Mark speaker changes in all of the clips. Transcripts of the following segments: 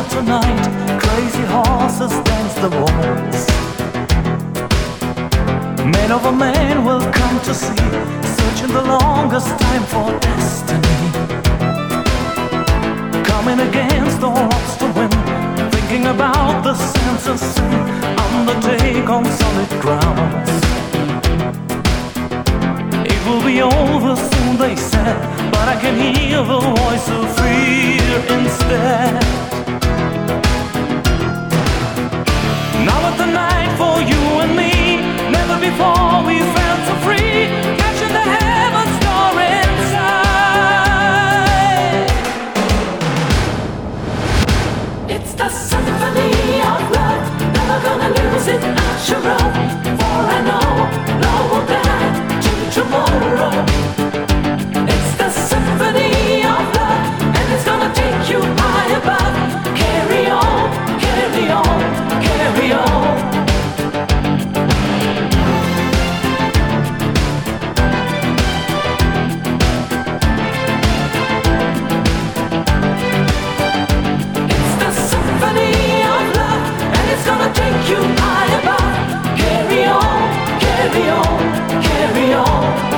Speaker 1: tonight, crazy horses dance the waltz. Man over man will come to see, searching the longest time for destiny. Coming against the odds to win, thinking about the sense of sin, undertake on solid grounds. It will be over soon, they said, but I can hear the voice of fear instead. Now at the night for you and me, never before we felt so free, catching the heaven's door inside.
Speaker 2: It's the symphony of love, never gonna lose it, not sure of. For I know, love will die till tomorrow. It's the symphony of love, and it's gonna take you high above. Carry on, carry on, carry on. It's the symphony of love, and it's gonna take you high above. Carry on, carry on, carry on.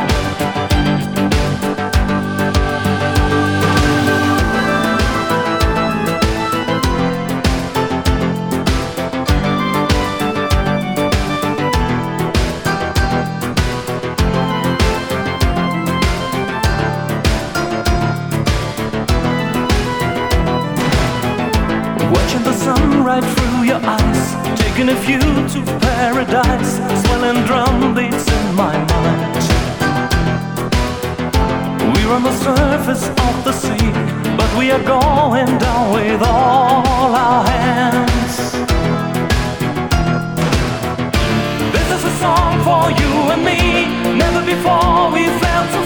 Speaker 1: Watching the sun right through your eyes, taking a view to paradise, swelling drum beats in my mind. We're on the surface of the sea, but we are going down with all our hands. This is a song for you and me, never before we felt so